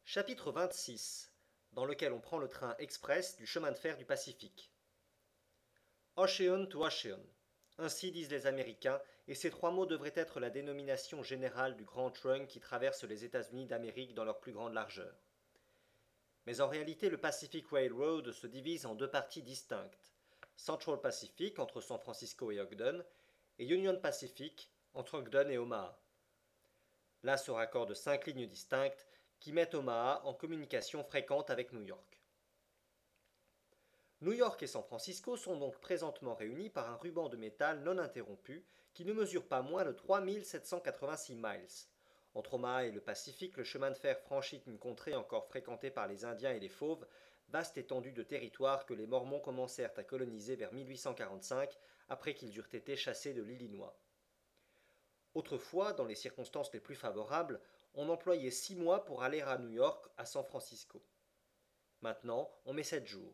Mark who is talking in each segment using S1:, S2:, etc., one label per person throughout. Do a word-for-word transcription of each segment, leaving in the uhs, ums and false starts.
S1: Chapitre vingt-six, dans lequel on prend le train express du chemin de fer du Pacifique. Ocean to Ocean. Ainsi disent les Américains, et ces trois mots devraient être la dénomination générale du grand trunk qui traverse les États-Unis d'Amérique dans leur plus grande largeur. Mais en réalité, le Pacific Railroad se divise en deux parties distinctes. Central Pacific, entre San Francisco et Ogden, et Union Pacific, entre Ogden et Omaha. Là se raccordent cinq lignes distinctes qui mettent Omaha en communication fréquente avec New York. New York et San Francisco sont donc présentement réunis par un ruban de métal non interrompu qui ne mesure pas moins de trois mille sept cent quatre-vingt-six miles. Entre Omaha et le Pacifique, le chemin de fer franchit une contrée encore fréquentée par les Indiens et les Fauves, vaste étendue de territoire que les Mormons commencèrent à coloniser vers mille huit cent quarante-cinq, après qu'ils eurent été chassés de l'Illinois. Autrefois, dans les circonstances les plus favorables, on employait six mois pour aller à New York, à San Francisco. Maintenant, on met sept jours.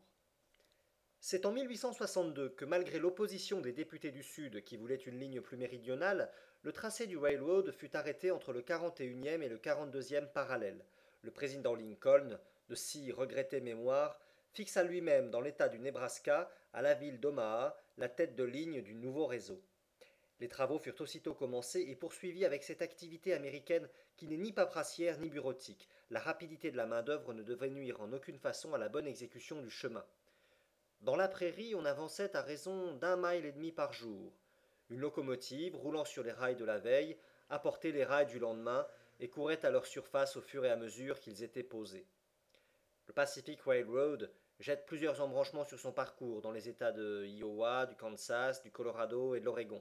S1: C'est en mille huit cent soixante-deux que, malgré l'opposition des députés du Sud qui voulaient une ligne plus méridionale, le tracé du railroad fut arrêté entre le quarante et unième et le quarante-deuxième parallèle. Le président Lincoln, de si regrettée mémoire, fixa lui-même dans l'État du Nebraska, à la ville d'Omaha, la tête de ligne du nouveau réseau. Les travaux furent aussitôt commencés et poursuivis avec cette activité américaine qui n'est ni paperassière ni bureautique. La rapidité de la main-d'œuvre ne devait nuire en aucune façon à la bonne exécution du chemin. Dans la prairie, on avançait à raison d'un mile et demi par jour. Une locomotive, roulant sur les rails de la veille, apportait les rails du lendemain et courait à leur surface au fur et à mesure qu'ils étaient posés. Le Pacific Railroad jette plusieurs embranchements sur son parcours dans les États de Iowa, du Kansas, du Colorado et de l'Oregon.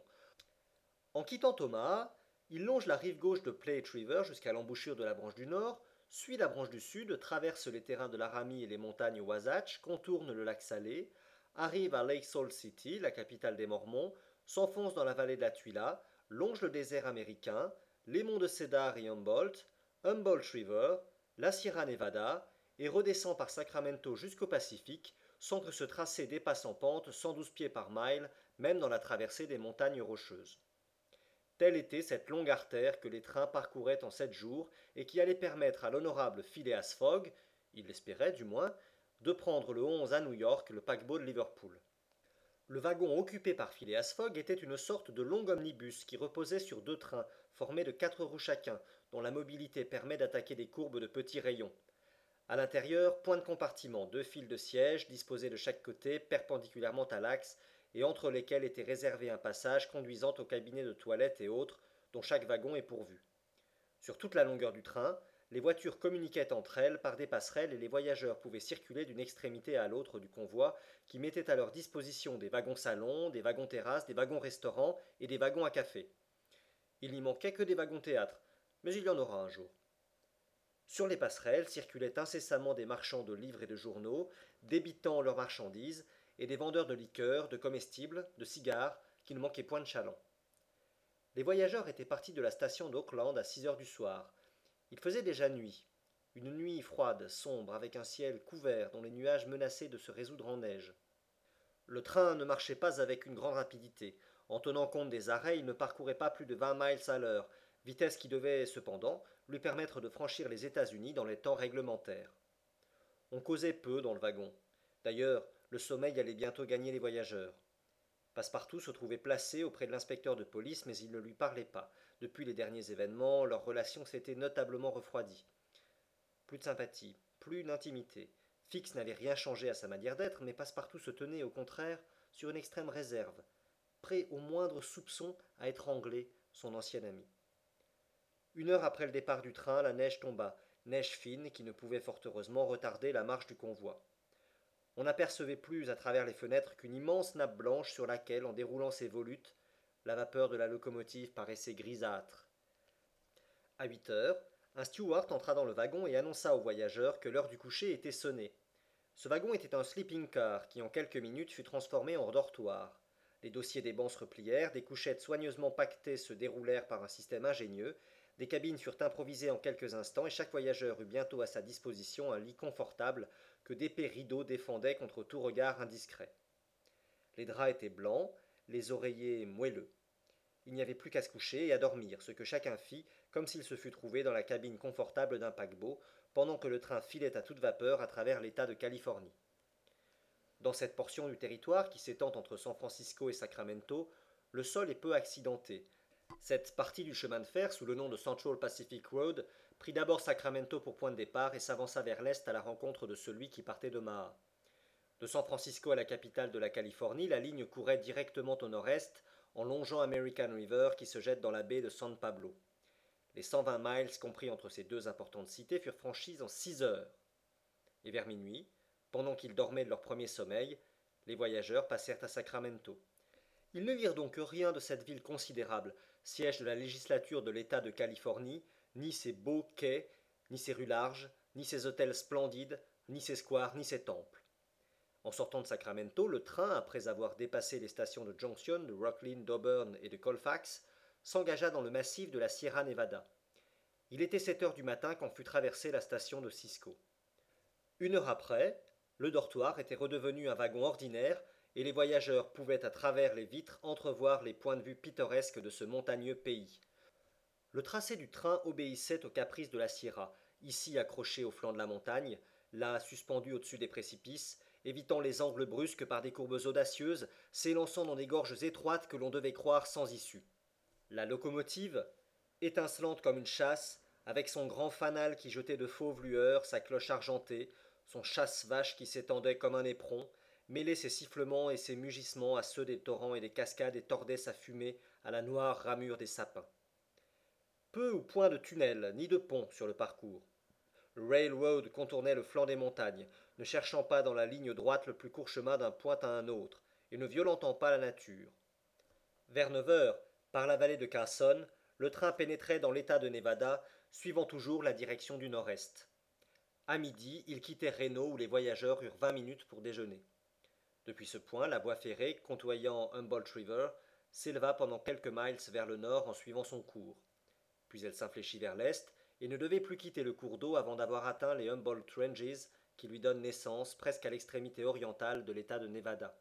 S1: En quittant Omaha, il longe la rive gauche de Platte River jusqu'à l'embouchure de la branche du nord, suit la branche du sud, traverse les terrains de Laramie et les montagnes Wasatch, contourne le lac Salé, arrive à Lake Salt City, la capitale des Mormons, s'enfonce dans la vallée de la Tuila, longe le désert américain, les monts de Cedar et Humboldt, Humboldt River, la Sierra Nevada, et redescend par Sacramento jusqu'au Pacifique, sans que ce tracé dépasse en pente cent douze pieds par mile, même dans la traversée des montagnes rocheuses. Telle était cette longue artère que les trains parcouraient en sept jours et qui allait permettre à l'honorable Phileas Fogg, il l'espérait du moins, de prendre le onze à New York le paquebot de Liverpool. Le wagon occupé par Phileas Fogg était une sorte de long omnibus qui reposait sur deux trains formés de quatre roues chacun, dont la mobilité permet d'attaquer des courbes de petits rayons. À l'intérieur, point de compartiment, deux files de sièges disposés de chaque côté, perpendiculairement à l'axe, et entre lesquels était réservé un passage conduisant au cabinet de toilette et autres, dont chaque wagon est pourvu. Sur toute la longueur du train, les voitures communiquaient entre elles par des passerelles et les voyageurs pouvaient circuler d'une extrémité à l'autre du convoi qui mettait à leur disposition des wagons salons, des wagons terrasses, des wagons restaurants et des wagons à café. Il n'y manquait que des wagons théâtre, mais il y en aura un jour. Sur les passerelles circulaient incessamment des marchands de livres et de journaux, débitant leurs marchandises, et des vendeurs de liqueurs, de comestibles, de cigares, qui ne manquaient point de chalands. Les voyageurs étaient partis de la station d'Auckland à six heures du soir. Il faisait déjà nuit. Une nuit froide, sombre, avec un ciel couvert dont les nuages menaçaient de se résoudre en neige. Le train ne marchait pas avec une grande rapidité. En tenant compte des arrêts, il ne parcourait pas plus de vingt miles à l'heure, vitesse qui devait, cependant, lui permettre de franchir les États-Unis dans les temps réglementaires. On causait peu dans le wagon. D'ailleurs, le sommeil allait bientôt gagner les voyageurs. Passepartout se trouvait placé auprès de l'inspecteur de police, mais il ne lui parlait pas. Depuis les derniers événements, leur relation s'était notablement refroidie. Plus de sympathie, plus d'intimité. Fix n'avait rien changé à sa manière d'être, mais Passepartout se tenait, au contraire, sur une extrême réserve, prêt au moindre soupçon à étrangler son ancien ami. Une heure après le départ du train, la neige tomba, neige fine qui ne pouvait fort heureusement retarder la marche du convoi. On n'apercevait plus à travers les fenêtres qu'une immense nappe blanche sur laquelle, en déroulant ses volutes, la vapeur de la locomotive paraissait grisâtre. À huit heures, un steward entra dans le wagon et annonça aux voyageurs que l'heure du coucher était sonnée. Ce wagon était un sleeping car qui, en quelques minutes, fut transformé en dortoir. Les dossiers des bancs se replièrent, des couchettes soigneusement paquetées se déroulèrent par un système ingénieux, des cabines furent improvisées en quelques instants et chaque voyageur eut bientôt à sa disposition un lit confortable que d'épais rideaux défendaient contre tout regard indiscret. Les draps étaient blancs, les oreillers moelleux. Il n'y avait plus qu'à se coucher et à dormir, ce que chacun fit, comme s'il se fût trouvé dans la cabine confortable d'un paquebot, pendant que le train filait à toute vapeur à travers l'État de Californie. Dans cette portion du territoire qui s'étend entre San Francisco et Sacramento, le sol est peu accidenté. Cette partie du chemin de fer, sous le nom de Central Pacific Road, prit d'abord Sacramento pour point de départ et s'avança vers l'est à la rencontre de celui qui partait d'Omaha. De San Francisco à la capitale de la Californie, la ligne courait directement au nord-est en longeant American River qui se jette dans la baie de San Pablo. Les cent vingt miles compris entre ces deux importantes cités furent franchis en six heures. Et vers minuit, pendant qu'ils dormaient de leur premier sommeil, les voyageurs passèrent à Sacramento. Ils ne virent donc rien de cette ville considérable, siège de la législature de l'État de Californie, ni ses beaux quais, ni ses rues larges, ni ses hôtels splendides, ni ses squares, ni ses temples. En sortant de Sacramento, le train, après avoir dépassé les stations de Junction, de Rocklin, d'Auburn et de Colfax, s'engagea dans le massif de la Sierra Nevada. Il était sept heures du matin quand fut traversée la station de Cisco. Une heure après, le dortoir était redevenu un wagon ordinaire et les voyageurs pouvaient à travers les vitres entrevoir les points de vue pittoresques de ce montagneux pays. Le tracé du train obéissait aux caprices de la Sierra, ici accroché au flanc de la montagne, là suspendu au-dessus des précipices, évitant les angles brusques par des courbes audacieuses, s'élançant dans des gorges étroites que l'on devait croire sans issue. La locomotive, étincelante comme une châsse, avec son grand fanal qui jetait de fauves lueurs, sa cloche argentée, son chasse-vache qui s'étendait comme un éperon, mêlait ses sifflements et ses mugissements à ceux des torrents et des cascades et tordait sa fumée à la noire ramure des sapins. Peu ou point de tunnel, ni de pont sur le parcours. Le railroad contournait le flanc des montagnes, ne cherchant pas dans la ligne droite le plus court chemin d'un point à un autre, et ne violentant pas la nature. Vers neuf heures, par la vallée de Carson, le train pénétrait dans l'État de Nevada, suivant toujours la direction du nord-est. À midi, il quittait Reno où les voyageurs eurent vingt minutes pour déjeuner. Depuis ce point, la voie ferrée, côtoyant Humboldt River, s'éleva pendant quelques miles vers le nord en suivant son cours. Puis elle s'infléchit vers l'est et ne devait plus quitter le cours d'eau avant d'avoir atteint les Humboldt Ranges qui lui donnent naissance presque à l'extrémité orientale de l'État de Nevada.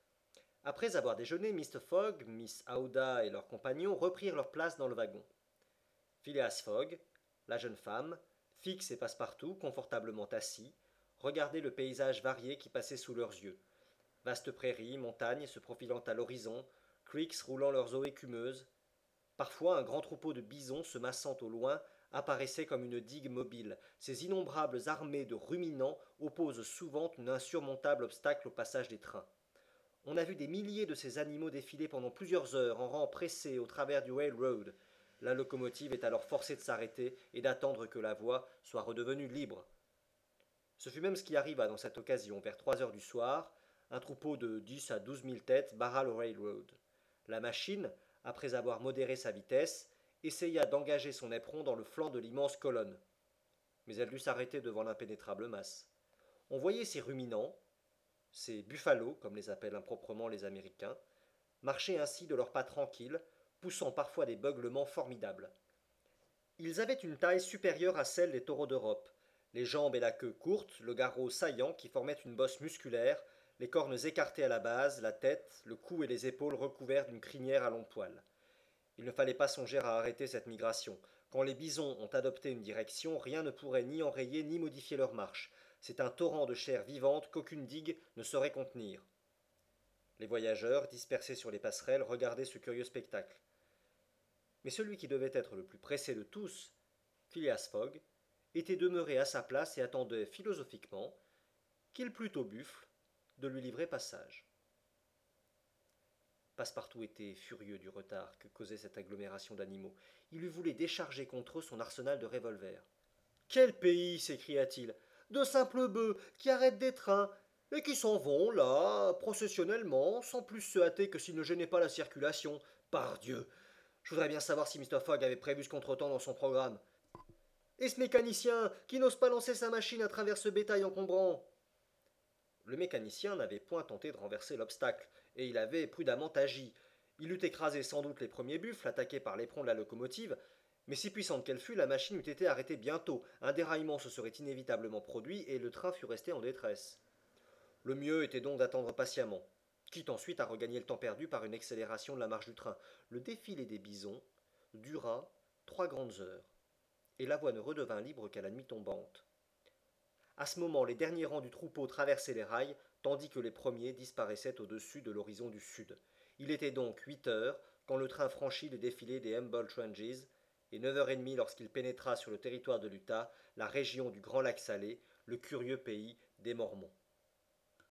S1: Après avoir déjeuné, mister Fogg, miss Aouda et leurs compagnons reprirent leur place dans le wagon. Phileas Fogg, la jeune femme, Fix et Passepartout, confortablement assis, regardaient le paysage varié qui passait sous leurs yeux. Vastes prairies, montagnes se profilant à l'horizon, creeks roulant leurs eaux écumeuses. Parfois, un grand troupeau de bisons se massant au loin apparaissait comme une digue mobile. Ces innombrables armées de ruminants opposent souvent un insurmontable obstacle au passage des trains. On a vu des milliers de ces animaux défiler pendant plusieurs heures en rang pressé au travers du railroad. La locomotive est alors forcée de s'arrêter et d'attendre que la voie soit redevenue libre. Ce fut même ce qui arriva dans cette occasion. Vers trois heures du soir, un troupeau de dix à douze mille têtes barra le railroad. La machine, après avoir modéré sa vitesse, essaya d'engager son éperon dans le flanc de l'immense colonne. Mais elle dut s'arrêter devant l'impénétrable masse. On voyait ces ruminants, ces buffalos, comme les appellent improprement les Américains, marcher ainsi de leurs pas tranquilles, poussant parfois des beuglements formidables. Ils avaient une taille supérieure à celle des taureaux d'Europe, les jambes et la queue courtes, le garrot saillant qui formait une bosse musculaire, les cornes écartées à la base, la tête, le cou et les épaules recouverts d'une crinière à longs poils. Il ne fallait pas songer à arrêter cette migration. Quand les bisons ont adopté une direction, rien ne pourrait ni enrayer ni modifier leur marche. C'est un torrent de chair vivante qu'aucune digue ne saurait contenir. Les voyageurs, dispersés sur les passerelles, regardaient ce curieux spectacle. Mais celui qui devait être le plus pressé de tous, Phileas Fogg, était demeuré à sa place et attendait philosophiquement qu'il plût au buffle de lui livrer passage. Passepartout était furieux du retard que causait cette agglomération d'animaux. Il lui voulait décharger contre eux son arsenal de revolvers. « Quel pays » s'écria-t-il. « De simples bœufs qui arrêtent des trains et qui s'en vont, là, processionnellement, sans plus se hâter que s'ils ne gênaient pas la circulation. Pardieu ! Je voudrais bien savoir si mister Fogg avait prévu ce contretemps dans son programme. Et ce mécanicien qui n'ose pas lancer sa machine à travers ce bétail encombrant ?» Le mécanicien n'avait point tenté de renverser l'obstacle, et il avait prudemment agi. Il eût écrasé sans doute les premiers buffles attaqués par l'éperon de la locomotive, mais si puissante qu'elle fût, la machine eût été arrêtée bientôt. Un déraillement se serait inévitablement produit, et le train fût resté en détresse. Le mieux était donc d'attendre patiemment, quitte ensuite à regagner le temps perdu par une accélération de la marche du train. Le défilé des bisons dura trois grandes heures, et la voie ne redevint libre qu'à la nuit tombante. À ce moment, les derniers rangs du troupeau traversaient les rails, tandis que les premiers disparaissaient au-dessus de l'horizon du sud. Il était donc huit heures quand le train franchit le défilé des Humboldt Ranges, et neuf heures trente lorsqu'il pénétra sur le territoire de l'Utah, la région du Grand Lac Salé, le curieux pays des Mormons.